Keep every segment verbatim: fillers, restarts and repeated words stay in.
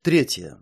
Третье.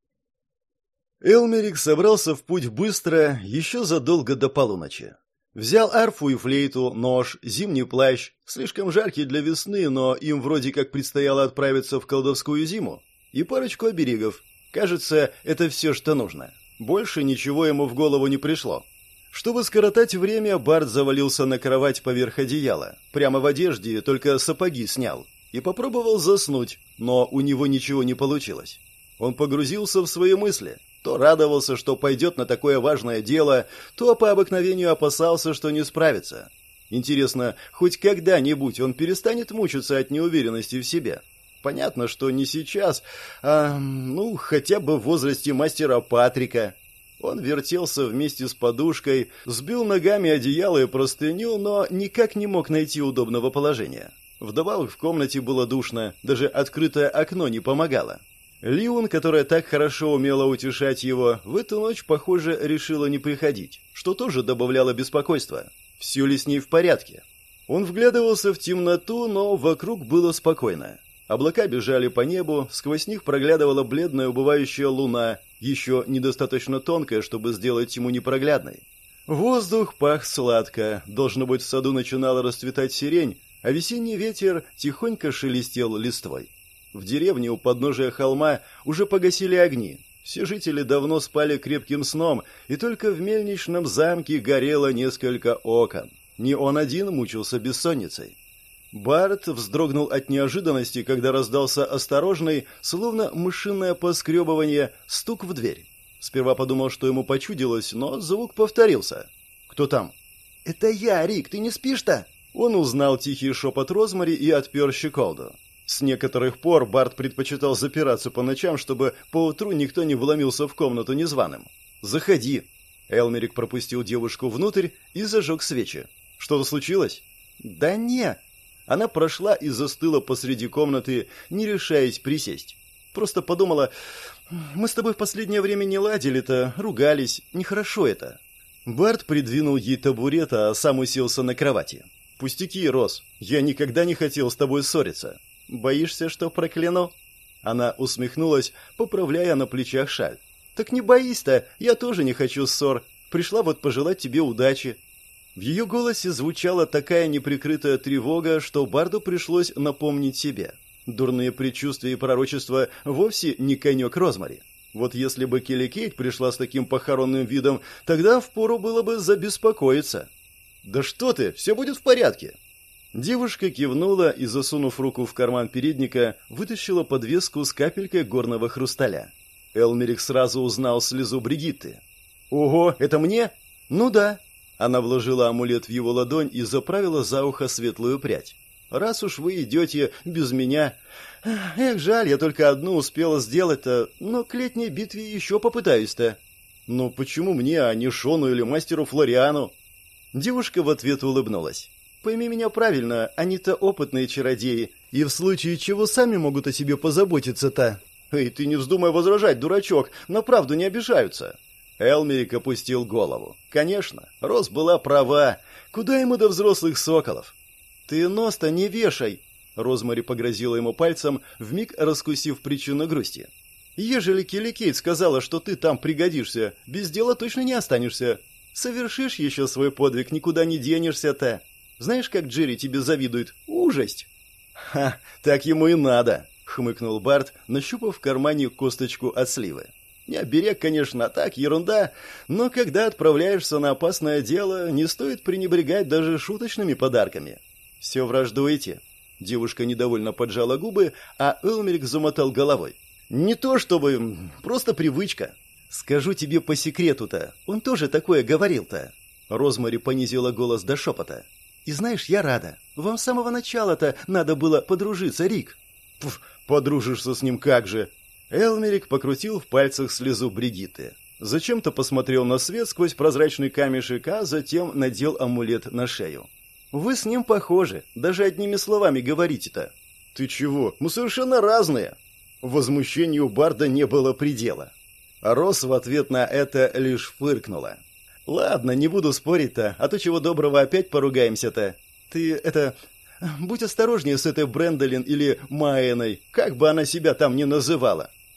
Элмерик собрался в путь быстро, еще задолго до полуночи. Взял арфу и флейту, нож, зимний плащ, слишком жаркий для весны, но им вроде как предстояло отправиться в колдовскую зиму, и парочку оберегов. Кажется, это все, что нужно. Больше ничего ему в голову не пришло. Чтобы скоротать время, Барт завалился на кровать поверх одеяла, прямо в одежде, только сапоги снял, и попробовал заснуть, но у него ничего не получилось. Он погрузился в свои мысли. То радовался, что пойдет на такое важное дело, то по обыкновению опасался, что не справится. Интересно, хоть когда-нибудь он перестанет мучиться от неуверенности в себе? Понятно, что не сейчас, а, ну, хотя бы в возрасте мастера Патрика. Он вертелся вместе с подушкой, сбил ногами одеяло и простыню, но никак не мог найти удобного положения. Вдобавок в комнате было душно, даже открытое окно не помогало. Лиун, которая так хорошо умела утешать его, в эту ночь, похоже, решила не приходить, что тоже добавляло беспокойства. Все ли с ней в порядке? Он вглядывался в темноту, но вокруг было спокойно. Облака бежали по небу, сквозь них проглядывала бледная убывающая луна, еще недостаточно тонкая, чтобы сделать тьму непроглядной. Воздух пах сладко, должно быть, в саду начинала расцветать сирень, а весенний ветер тихонько шелестел листвой. В деревне у подножия холма уже погасили огни. Все жители давно спали крепким сном, и только в мельничном замке горело несколько окон. Не он один мучился бессонницей. Барт вздрогнул от неожиданности, когда раздался осторожный, словно мышиное поскребывание, стук в дверь. Сперва подумал, что ему почудилось, но звук повторился. «Кто там?» «Это я, Рик, ты не спишь-то?» Он узнал тихий шепот Розмари и отпер щеколду. С некоторых пор Барт предпочитал запираться по ночам, чтобы поутру никто не вломился в комнату незваным. «Заходи». Элмерик пропустил девушку внутрь и зажег свечи. «Что-то случилось?» «Да не». Она прошла и застыла посреди комнаты, не решаясь присесть. Просто подумала, мы с тобой в последнее время не ладили-то, ругались, нехорошо это. Барт придвинул ей табурет, а сам уселся на кровати. «Пустяки, Роз, я никогда не хотел с тобой ссориться». «Боишься, что прокляну?» Она усмехнулась, поправляя на плечах шаль. «Так не боись-то, я тоже не хочу ссор. Пришла вот пожелать тебе удачи». В ее голосе звучала такая неприкрытая тревога, что Барду пришлось напомнить себе. Дурные предчувствия и пророчества вовсе не конек Розмари. Вот если бы Келли Кейт пришла с таким похоронным видом, тогда впору было бы забеспокоиться. «Да что ты, все будет в порядке!» Девушка кивнула и, засунув руку в карман передника, вытащила подвеску с капелькой горного хрусталя. Элмерик сразу узнал слезу Бригитты. «Ого, это мне?» «Ну да». Она вложила амулет в его ладонь и заправила за ухо светлую прядь. «Раз уж вы идете без меня...» «Эх, жаль, я только одну успела сделать-то, но к летней битве еще попытаюсь-то». «Ну почему мне, а не Шону или мастеру Флориану?» Девушка в ответ улыбнулась. «Пойми меня правильно, они-то опытные чародеи, и в случае чего сами могут о себе позаботиться-то». «Эй, ты не вздумай возражать, дурачок, на правду не обижаются». Элмерик опустил голову. Конечно, Роз была права. Куда ему до взрослых соколов? «Ты нос-то не вешай!» Розмари погрозила ему пальцем, вмиг раскусив причину грусти. «Ежели Келли Кейт сказала, что ты там пригодишься, без дела точно не останешься. Совершишь еще свой подвиг, никуда не денешься-то. Знаешь, как Джерри тебе завидует? Ужасть!» «Ха, так ему и надо!» — хмыкнул Барт, нащупав в кармане косточку от сливы. «Не оберег, конечно, а так, ерунда, но когда отправляешься на опасное дело, не стоит пренебрегать даже шуточными подарками». «Все враждуете?» Девушка недовольно поджала губы, а Элмерик замотал головой. «Не то чтобы... просто привычка. Скажу тебе по секрету-то, он тоже такое говорил-то». Розмари понизила голос до шепота. «И знаешь, я рада. Вам с самого начала-то надо было подружиться, Рик». «Пф, подружишься с ним как же!» Элмерик покрутил в пальцах слезу Бригитты. Зачем-то посмотрел на свет сквозь прозрачный камешек, а затем надел амулет на шею. «Вы с ним похожи, даже одними словами говорите-то». «Ты чего? Мы совершенно разные!» Возмущению Барда не было предела. А Роз в ответ на это лишь фыркнула. «Ладно, не буду спорить-то, а то чего доброго опять поругаемся-то. Ты, это... будь осторожнее с этой Брэндолин или Майеной, как бы она себя там ни называла.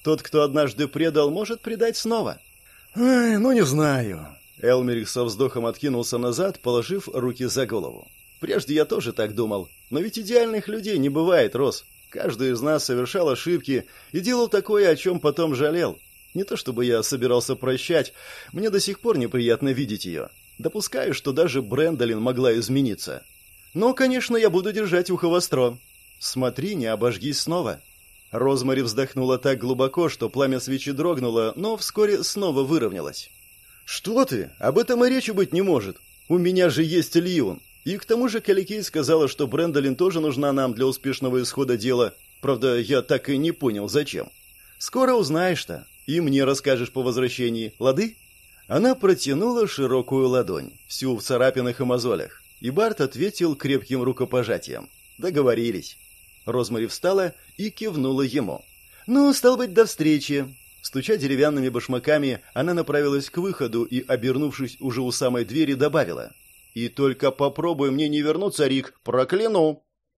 Тот, кто однажды предал, может предать снова. Ай, ну не знаю. Элмерик со вздохом откинулся назад, положив руки за голову. Прежде я тоже так думал, но ведь идеальных людей не бывает, Рос. Каждый из нас совершал ошибки и делал такое, о чем потом жалел. Не то чтобы я собирался прощать, мне до сих пор неприятно видеть ее. Допускаю, что даже Брэндолин могла измениться. Но, конечно, я буду держать ухо востро. Смотри, не обожгись снова. Розмари вздохнула так глубоко, что пламя свечи дрогнуло, но вскоре снова выровнялось. «Что ты? Об этом и речи быть не может. У меня же есть Лион. И к тому же Каликей сказала, что Брэндолин тоже нужна нам для успешного исхода дела. Правда, я так и не понял, зачем. Скоро узнаешь-то. И мне расскажешь по возвращении, лады?» Она протянула широкую ладонь, всю в царапинах и мозолях. И Барт ответил крепким рукопожатием. Договорились. Розмари встала и кивнула ему. «Ну, стал быть, до встречи». Стуча деревянными башмаками, она направилась к выходу и, обернувшись уже у самой двери, добавила: «И только попробуй мне не вернуться, Рик, прокляну!»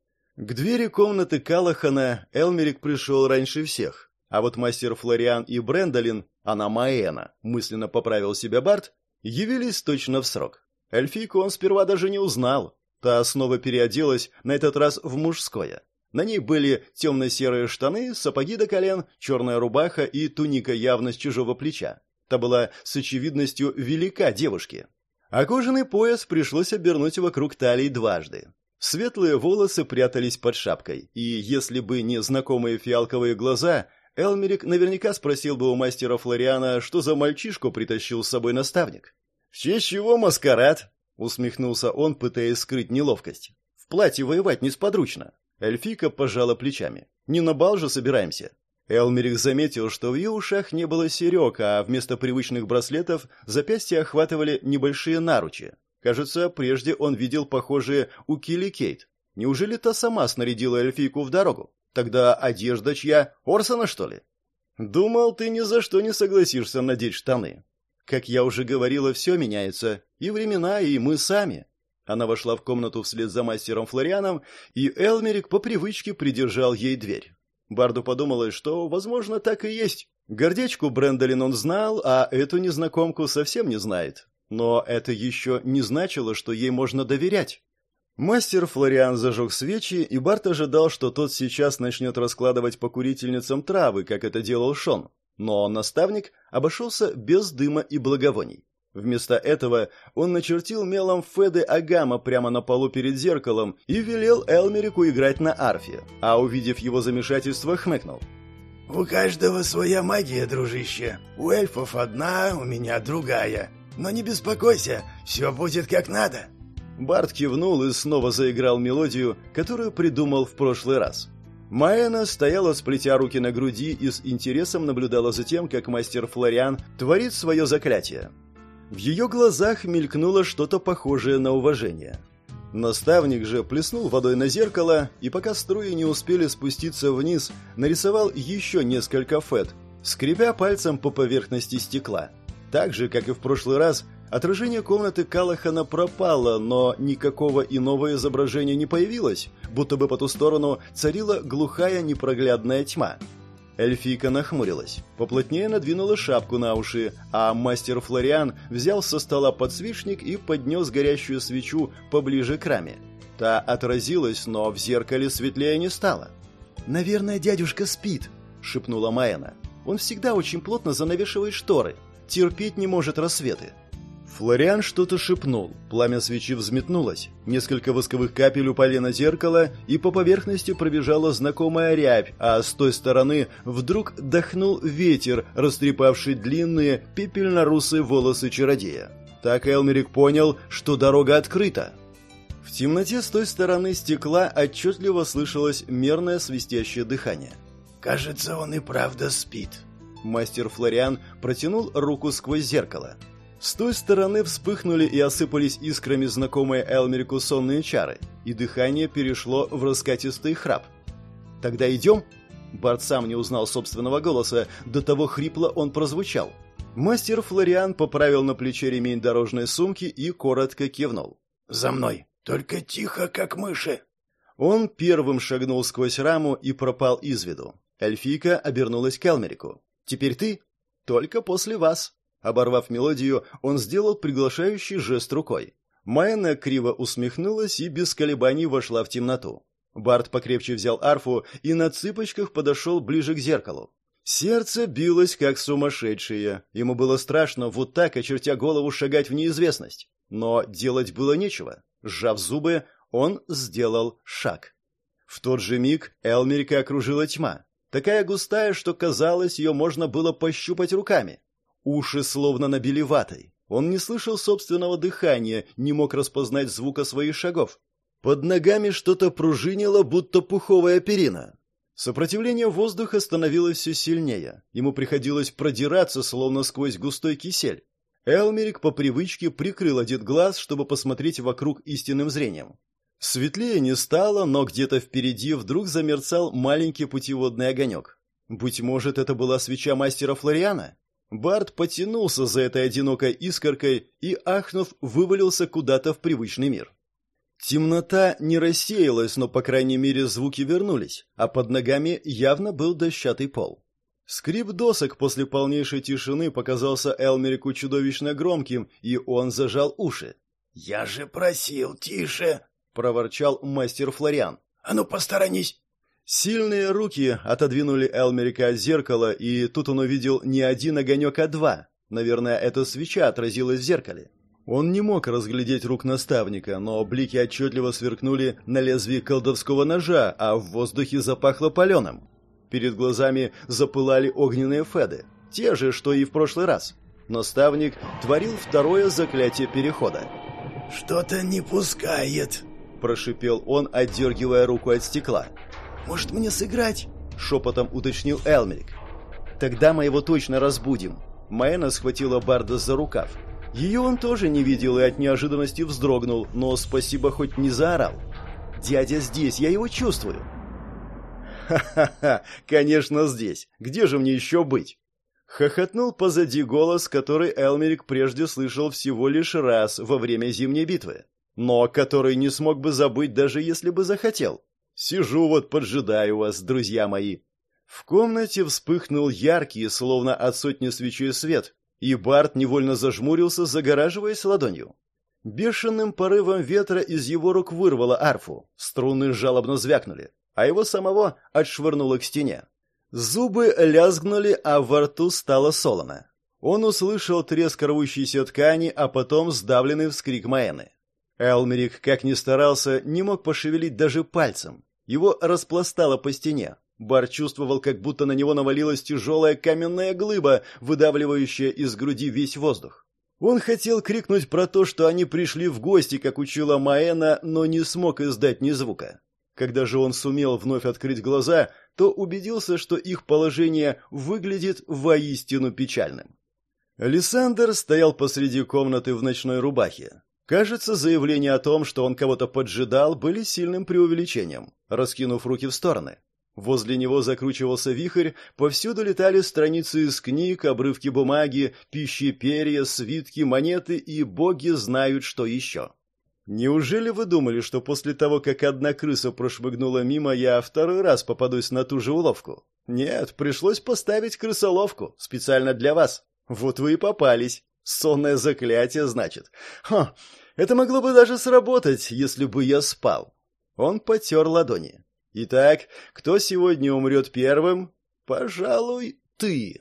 К двери комнаты Калахана Элмерик пришел раньше всех, а вот мастер Флориан и Брэндолин, она Маэна, мысленно поправил себя Барт, явились точно в срок. Эльфийку он сперва даже не узнал, та снова переоделась, на этот раз в мужское. На ней были темно-серые штаны, сапоги до колен, черная рубаха и туника явно с чужого плеча. Та была с очевидностью велика девушке. А кожаный пояс пришлось обернуть вокруг талии дважды. Светлые волосы прятались под шапкой, и если бы не знакомые фиалковые глаза, Элмерик наверняка спросил бы у мастера Флориана, что за мальчишку притащил с собой наставник. «В честь чего маскарад?» — усмехнулся он, пытаясь скрыть неловкость. «В платье воевать несподручно». Эльфийка пожала плечами. «Не на бал же собираемся». Элмерик заметил, что в ее ушах не было серег, а вместо привычных браслетов запястья охватывали небольшие наручи. Кажется, прежде он видел похожие у Килли Кейт. Неужели та сама снарядила эльфийку в дорогу? Тогда одежда чья? Орсона, что ли? «Думал, ты ни за что не согласишься надеть штаны». «Как я уже говорила, все меняется. И времена, и мы сами». Она вошла в комнату вслед за мастером Флорианом, и Элмерик по привычке придержал ей дверь. Барду подумалось, что, возможно, так и есть. Гордечку Брэндолин он знал, а эту незнакомку совсем не знает. Но это еще не значило, что ей можно доверять. Мастер Флориан зажег свечи, и Барт ожидал, что тот сейчас начнет раскладывать по курительницам травы, как это делал Шон. Но наставник обошелся без дыма и благовоний. Вместо этого он начертил мелом Феды Агама прямо на полу перед зеркалом и велел Элмерику играть на арфе, а, увидев его замешательство, хмыкнул. «У каждого своя магия, дружище. У эльфов одна, у меня другая. Но не беспокойся, все будет как надо». Барт кивнул и снова заиграл мелодию, которую придумал в прошлый раз. Маэна стояла, сплетя руки на груди, и с интересом наблюдала за тем, как мастер Флориан творит свое заклятие. В ее глазах мелькнуло что-то похожее на уважение. Наставник же плеснул водой на зеркало, и пока струи не успели спуститься вниз, нарисовал еще несколько фет, скребя пальцем по поверхности стекла. Так же, как и в прошлый раз, отражение комнаты Калахана пропало, но никакого иного изображения не появилось, будто бы по ту сторону царила глухая непроглядная тьма. Эльфийка нахмурилась, поплотнее надвинула шапку на уши, а мастер Флориан взял со стола подсвечник и поднес горящую свечу поближе к раме. Та отразилась, но в зеркале светлее не стало. «Наверное, дядюшка спит», — шепнула Маэна. «Он всегда очень плотно занавешивает шторы, терпеть не может рассветы». Флориан что-то шепнул, пламя свечи взметнулось, несколько восковых капель упали на зеркало, и по поверхности пробежала знакомая рябь, а с той стороны вдруг дохнул ветер, растрепавший длинные пепельно-русые волосы чародея. Так Элмерик понял, что дорога открыта. В темноте с той стороны стекла отчетливо слышалось мерное свистящее дыхание. «Кажется, он и правда спит». Мастер Флориан протянул руку сквозь зеркало. С той стороны вспыхнули и осыпались искрами знакомые Элмерику сонные чары, и дыхание перешло в раскатистый храп. «Тогда идем?» Барт сам не узнал собственного голоса, до того хрипло он прозвучал. Мастер Флориан поправил на плече ремень дорожной сумки и коротко кивнул. «За мной, только тихо, как мыши». Он первым шагнул сквозь раму и пропал из виду. Эльфийка обернулась к Элмерику. «Теперь ты? Только после вас». Оборвав мелодию, он сделал приглашающий жест рукой. Маэна криво усмехнулась и без колебаний вошла в темноту. Барт покрепче взял арфу и на цыпочках подошел ближе к зеркалу. Сердце билось как сумасшедшее. Ему было страшно вот так, очертя голову, шагать в неизвестность. Но делать было нечего. Сжав зубы, он сделал шаг. В тот же миг Элмерика окружила тьма. Такая густая, что казалось, ее можно было пощупать руками. Уши словно набили ватой. Он не слышал собственного дыхания, не мог распознать звука своих шагов. Под ногами что-то пружинило, будто пуховая перина. Сопротивление воздуха становилось все сильнее. Ему приходилось продираться, словно сквозь густой кисель. Элмерик по привычке прикрыл один глаз, чтобы посмотреть вокруг истинным зрением. Светлее не стало, но где-то впереди вдруг замерцал маленький путеводный огонек. Быть может, это была свеча мастера Флориана? Барт потянулся за этой одинокой искоркой и, ахнув, вывалился куда-то в привычный мир. Темнота не рассеялась, но, по крайней мере, звуки вернулись, а под ногами явно был дощатый пол. Скрип досок после полнейшей тишины показался Элмерику чудовищно громким, и он зажал уши. «Я же просил, тише!» — проворчал мастер Флориан. «А ну, посторонись!» Сильные руки отодвинули Элмерика от зеркала, и тут он увидел не один огонек, а два. Наверное, эта свеча отразилась в зеркале. Он не мог разглядеть рук наставника, но блики отчетливо сверкнули на лезвии колдовского ножа, а в воздухе запахло паленым. Перед глазами запылали огненные феды, те же, что и в прошлый раз. Наставник творил второе заклятие перехода. «Что-то не пускает», – прошипел он, отдергивая руку от стекла. «Может, мне сыграть?» – шепотом уточнил Элмерик. «Тогда мы его точно разбудим». Маэна схватила Барда за рукав. Ее он тоже не видел и от неожиданности вздрогнул, но спасибо хоть не заорал. «Дядя здесь, я его чувствую». «Ха-ха-ха, конечно здесь. Где же мне еще быть?» Хохотнул позади голос, который Элмерик прежде слышал всего лишь раз во время зимней битвы, но который не смог бы забыть, даже если бы захотел. «Сижу вот, поджидаю вас, друзья мои». В комнате вспыхнул яркий, словно от сотни свечей свет, и Барт невольно зажмурился, загораживаясь ладонью. Бешеным порывом ветра из его рук вырвало арфу, струны жалобно звякнули, а его самого отшвырнуло к стене. Зубы лязгнули, а во рту стало солоно. Он услышал треск рвущейся ткани, а потом сдавленный вскрик Маэны. Элмерик, как ни старался, не мог пошевелить даже пальцем. Его распластало по стене. Бар чувствовал, как будто на него навалилась тяжелая каменная глыба, выдавливающая из груди весь воздух. Он хотел крикнуть про то, что они пришли в гости, как учила Маэна, но не смог издать ни звука. Когда же он сумел вновь открыть глаза, то убедился, что их положение выглядит воистину печальным. Лиссандр стоял посреди комнаты в ночной рубахе. Кажется, заявления о том, что он кого-то поджидал, были сильным преувеличением, раскинув руки в стороны. Возле него закручивался вихрь, повсюду летали страницы из книг, обрывки бумаги, пищи, перья, свитки, монеты и боги знают, что еще. Неужели вы думали, что после того, как одна крыса прошмыгнула мимо, я второй раз попадусь на ту же уловку? Нет, пришлось поставить крысоловку, специально для вас. Вот вы и попались. Сонное заклятие, значит. Ха, это могло бы даже сработать, если бы я спал. Он потер ладони. Итак, кто сегодня умрет первым? Пожалуй, ты.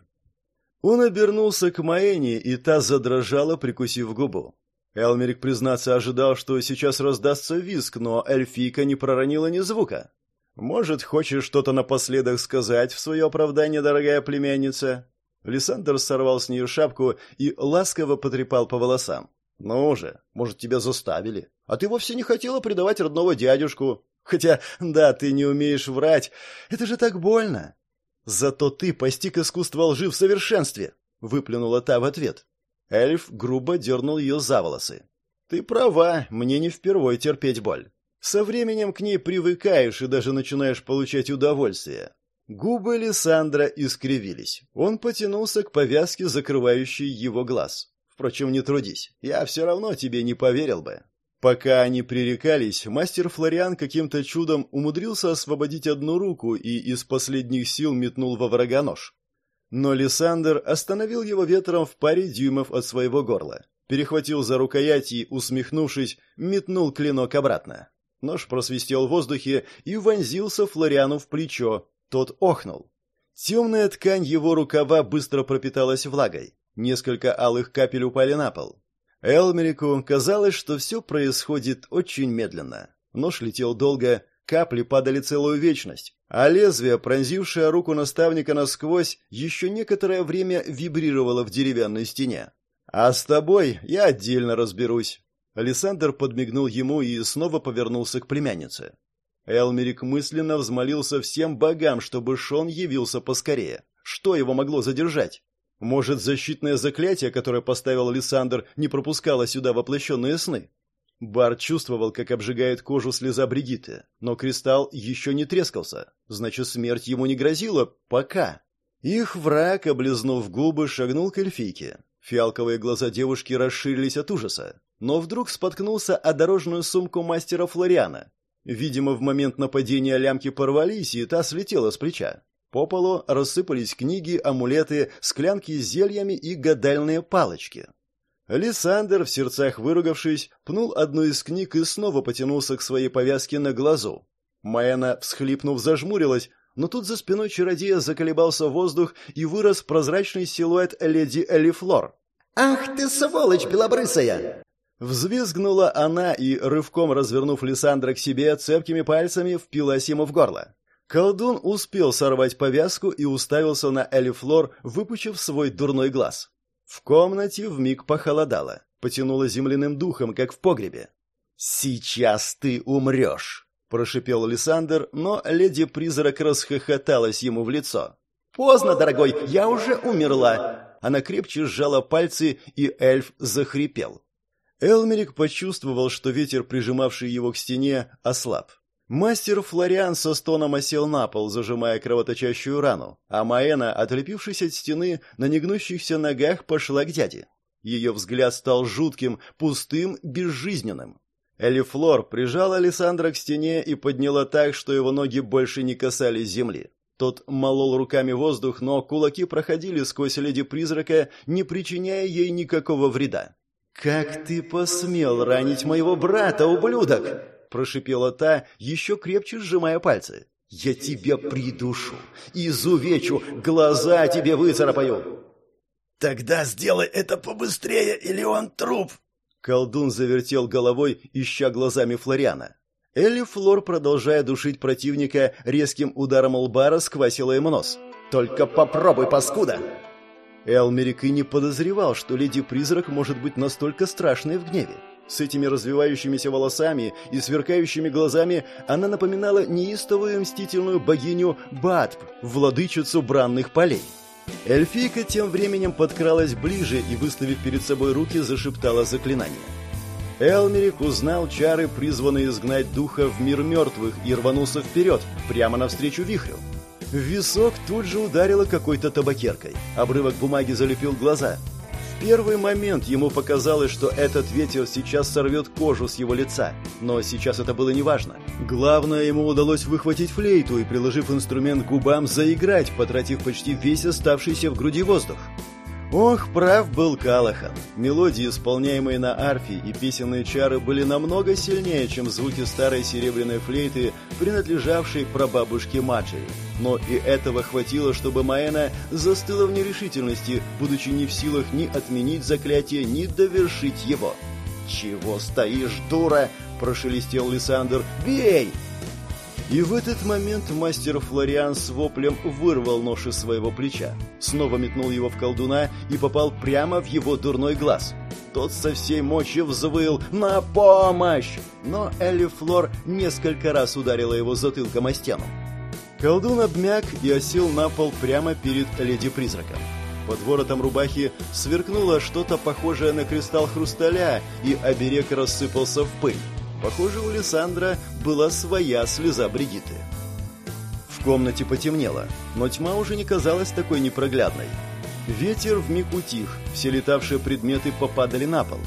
Он обернулся к Маэне, и та задрожала, прикусив губу. Элмерик, признаться, ожидал, что сейчас раздастся визг, но эльфийка не проронила ни звука. «Может, хочешь что-то напоследок сказать в свое оправдание, дорогая племянница?» Лиссандр сорвал с нее шапку и ласково потрепал по волосам. «Ну же, может, тебя заставили? А ты вовсе не хотела предавать родного дядюшку. Хотя, да, ты не умеешь врать. Это же так больно!» «Зато ты постиг искусство лжи в совершенстве!» — выплюнула та в ответ. Эльф грубо дернул ее за волосы. «Ты права, мне не впервой терпеть боль. Со временем к ней привыкаешь и даже начинаешь получать удовольствие». Губы Лиссандра искривились. Он потянулся к повязке, закрывающей его глаз. «Впрочем, не трудись, я все равно тебе не поверил бы». Пока они пререкались, мастер Флориан каким-то чудом умудрился освободить одну руку и из последних сил метнул во врага нож. Но Лиссандр остановил его ветром в паре дюймов от своего горла. Перехватил за рукоять и, усмехнувшись, метнул клинок обратно. Нож просвистел в воздухе и вонзился Флориану в плечо. Тот охнул. Темная ткань его рукава быстро пропиталась влагой. Несколько алых капель упали на пол. Элмерику казалось, что все происходит очень медленно. Нож летел долго, капли падали целую вечность, а лезвие, пронзившее руку наставника насквозь, еще некоторое время вибрировало в деревянной стене. «А с тобой я отдельно разберусь». Лиссандр подмигнул ему и снова повернулся к племяннице. Элмерик мысленно взмолился всем богам, чтобы Шон явился поскорее. Что его могло задержать? Может, защитное заклятие, которое поставил Лиссандр, не пропускало сюда воплощенные сны? Барт чувствовал, как обжигает кожу слеза Бригитты, но кристалл еще не трескался. Значит, смерть ему не грозила. Пока. Их враг, облизнув губы, шагнул к эльфийке. Фиалковые глаза девушки расширились от ужаса, но вдруг споткнулся о дорожную сумку мастера Флориана. Видимо, в момент нападения лямки порвались, и та слетела с плеча. По полу рассыпались книги, амулеты, склянки с зельями и гадальные палочки. Лиссандр, в сердцах выругавшись, пнул одну из книг и снова потянулся к своей повязке на глазу. Маэна, всхлипнув, зажмурилась, но тут за спиной чародея заколебался воздух и вырос прозрачный силуэт леди Элифлор. «Ах ты, сволочь белобрысая!» Взвизгнула она и, рывком развернув Лиссандра к себе, цепкими пальцами впилась ему в горло. Колдун успел сорвать повязку и уставился на Элифлор, выпучив свой дурной глаз. В комнате вмиг похолодало, потянуло земляным духом, как в погребе. «Сейчас ты умрешь!» – прошипел Лиссандр, но леди-призрак расхохоталась ему в лицо. «Поздно, дорогой, я уже умерла!» Она крепче сжала пальцы, и эльф захрипел. Элмерик почувствовал, что ветер, прижимавший его к стене, ослаб. Мастер Флориан со стоном осел на пол, зажимая кровоточащую рану, а Маэна, отлепившись от стены, на негнущихся ногах пошла к дяде. Ее взгляд стал жутким, пустым, безжизненным. Элифлор прижала Лиссандра к стене и подняла так, что его ноги больше не касались земли. Тот молол руками воздух, но кулаки проходили сквозь леди-призрака, не причиняя ей никакого вреда. «Как ты посмел ранить моего брата, ублюдок?» – прошипела та, еще крепче сжимая пальцы. «Я тебя придушу, изувечу, глаза тебе выцарапаю!» «Тогда сделай это побыстрее, или он труп!» Колдун завертел головой, ища глазами Флориана. Элифлор, продолжая душить противника, резким ударом лба расквасила ему нос. «Только попробуй, паскуда!» Элмерик и не подозревал, что леди-призрак может быть настолько страшной в гневе. С этими развивающимися волосами и сверкающими глазами она напоминала неистовую мстительную богиню Баатб, владычицу бранных полей. Эльфийка тем временем подкралась ближе и, выставив перед собой руки, зашептала заклинание. Элмерик узнал чары, призванные изгнать духа в мир мертвых, и рванулся вперед, прямо навстречу вихрю. В висок тут же ударило какой-то табакеркой. Обрывок бумаги залепил глаза. В первый момент ему показалось, что этот ветер сейчас сорвет кожу с его лица. Но сейчас это было неважно. Главное, ему удалось выхватить флейту и, приложив инструмент к губам, заиграть, потратив почти весь оставшийся в груди воздух. Ох, прав был Калахан. Мелодии, исполняемые на арфе, и песенные чары были намного сильнее, чем звуки старой серебряной флейты, принадлежавшей прабабушке Маджери. Но и этого хватило, чтобы Маэна застыла в нерешительности, будучи не в силах ни отменить заклятие, ни довершить его. «Чего стоишь, дура?» – прошелестел Лиссандр. «Бей!» И в этот момент мастер Флориан с воплем вырвал нож из своего плеча, снова метнул его в колдуна и попал прямо в его дурной глаз. Тот со всей мочи взвыл «На помощь!», но Элифлор несколько раз ударила его затылком о стену. Колдун обмяк и осел на пол прямо перед леди-призраком. Под воротом рубахи сверкнуло что-то похожее на кристалл хрусталя, и оберег рассыпался в пыль. Похоже, у Лиссандра была своя слеза Бригитты. В комнате потемнело, но тьма уже не казалась такой непроглядной. Ветер вмиг утих, все летавшие предметы попадали на пол.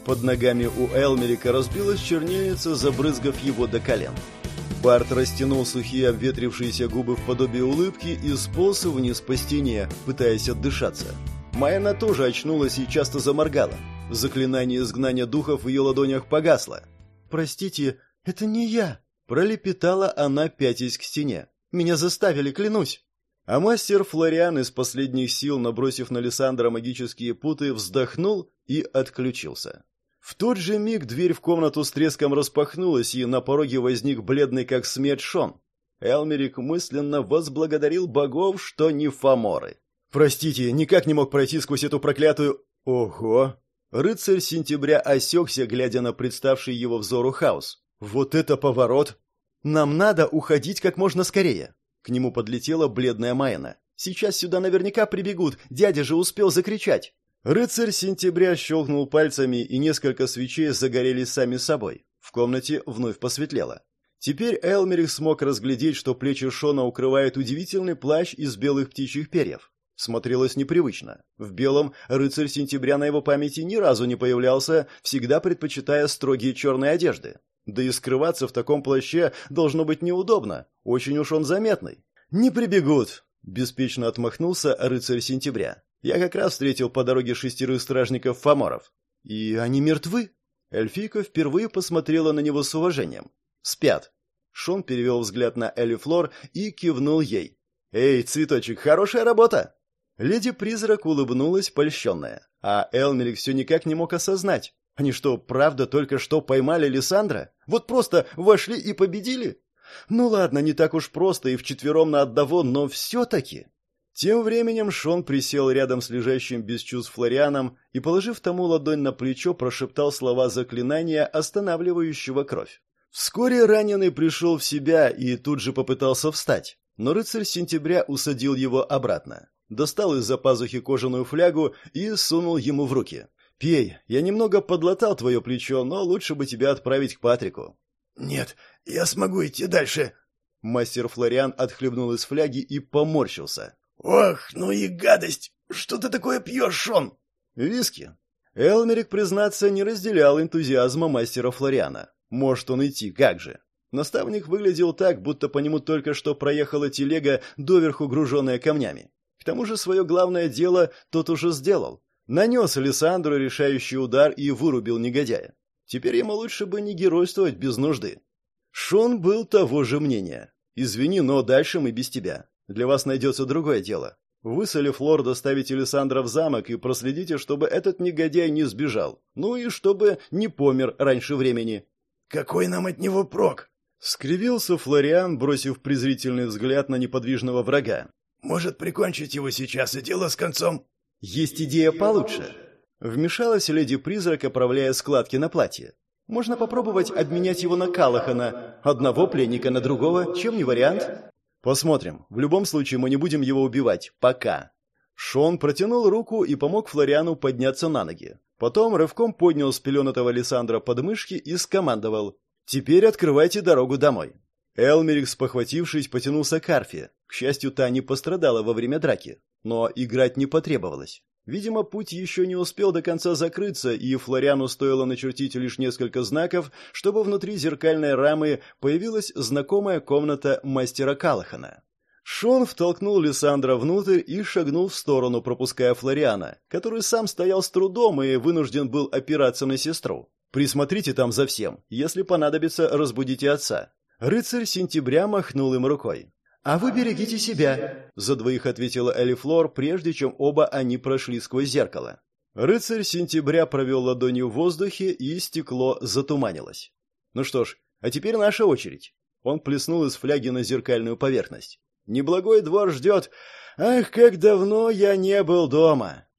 Под ногами у Элмерика разбилась чернильница, забрызгав его до колен. Барт растянул сухие обветрившиеся губы в подобие улыбки и сполз вниз по стене, пытаясь отдышаться. Майна тоже очнулась и часто заморгала. Заклинание изгнания духов в ее ладонях погасло. «Простите, это не я», — пролепетала она, пятясь к стене. «Меня заставили, клянусь». А мастер Флориан из последних сил, набросив на Лиссандра магические путы, вздохнул и отключился. В тот же миг дверь в комнату с треском распахнулась, и на пороге возник бледный как смерть Шон. Элмерик мысленно возблагодарил богов, что не фаморы. «Простите, никак не мог пройти сквозь эту проклятую...» «Ого!» Рыцарь сентября осекся, глядя на представший его взору хаос. «Вот это поворот!» «Нам надо уходить как можно скорее!» К нему подлетела бледная Майна. «Сейчас сюда наверняка прибегут, дядя же успел закричать!» Рыцарь сентября щелкнул пальцами, и несколько свечей загорелись сами собой. В комнате вновь посветлело. Теперь Элмерик смог разглядеть, что плечи Шона укрывает удивительный плащ из белых птичьих перьев. Смотрелось непривычно. В белом рыцарь сентября на его памяти ни разу не появлялся, всегда предпочитая строгие черные одежды. Да и скрываться в таком плаще должно быть неудобно, очень уж он заметный. «Не прибегут!» – беспечно отмахнулся рыцарь сентября. «Я как раз встретил по дороге шестерых стражников-фаморов». «И они мертвы?» Эльфийка впервые посмотрела на него с уважением. «Спят». Шон перевел взгляд на Элифлор и кивнул ей. «Эй, цветочек, хорошая работа!» Леди-призрак улыбнулась, польщенная, а Элмерик все никак не мог осознать. Они что, правда только что поймали Лиссандра? Вот просто вошли и победили? Ну ладно, не так уж просто и вчетвером на одного, но все-таки... Тем временем Шон присел рядом с лежащим без чувств Флорианом и, положив тому ладонь на плечо, прошептал слова заклинания, останавливающего кровь. Вскоре раненый пришел в себя и тут же попытался встать, но рыцарь сентября усадил его обратно. Достал из-за пазухи кожаную флягу и сунул ему в руки. «Пей, я немного подлатал твое плечо, но лучше бы тебя отправить к Патрику». «Нет, я смогу идти дальше». Мастер Флориан отхлебнул из фляги и поморщился. «Ох, ну и гадость! Что ты такое пьешь, Шон?» «Виски». Элмерик, признаться, не разделял энтузиазма мастера Флориана. Может он идти, как же. Наставник выглядел так, будто по нему только что проехала телега, доверху груженная камнями. К тому же свое главное дело тот уже сделал. Нанес Лиссандру решающий удар и вырубил негодяя. Теперь ему лучше бы не геройствовать без нужды. Шон был того же мнения. «Извини, но дальше мы без тебя. Для вас найдется другое дело. Вы с Элифлор доставите Лиссандра в замок и проследите, чтобы этот негодяй не сбежал. Ну и чтобы не помер раньше времени». «Какой нам от него прок?» — скривился Флориан, бросив презрительный взгляд на неподвижного врага. «Может, прикончить его сейчас и дело с концом?» «Есть идея получше». Вмешалась леди-призрак, оправляя складки на платье. «Можно попробовать обменять его на Калахана. Одного пленника на другого, чем не вариант?» «Посмотрим. В любом случае мы не будем его убивать. Пока». Шон протянул руку и помог Флориану подняться на ноги. Потом рывком поднял спеленатого Лиссандра под мышки и скомандовал: «Теперь открывайте дорогу домой». Элмерик, спохватившись, потянулся к арфе. К счастью, та не пострадала во время драки. Но играть не потребовалось. Видимо, путь еще не успел до конца закрыться, и Флориану стоило начертить лишь несколько знаков, чтобы внутри зеркальной рамы появилась знакомая комната мастера Калахана. Шон втолкнул Лиссандра внутрь и шагнул в сторону, пропуская Флориана, который сам стоял с трудом и вынужден был опираться на сестру. «Присмотрите там за всем. Если понадобится, разбудите отца». Рыцарь сентября махнул им рукой. «А вы берегите себя», — за двоих ответила Элифлор, прежде чем оба они прошли сквозь зеркало. Рыцарь сентября провел ладонью в воздухе, и стекло затуманилось. «Ну что ж, а теперь наша очередь». Он плеснул из фляги на зеркальную поверхность. «Неблагой двор ждет. Ах, как давно я не был дома!»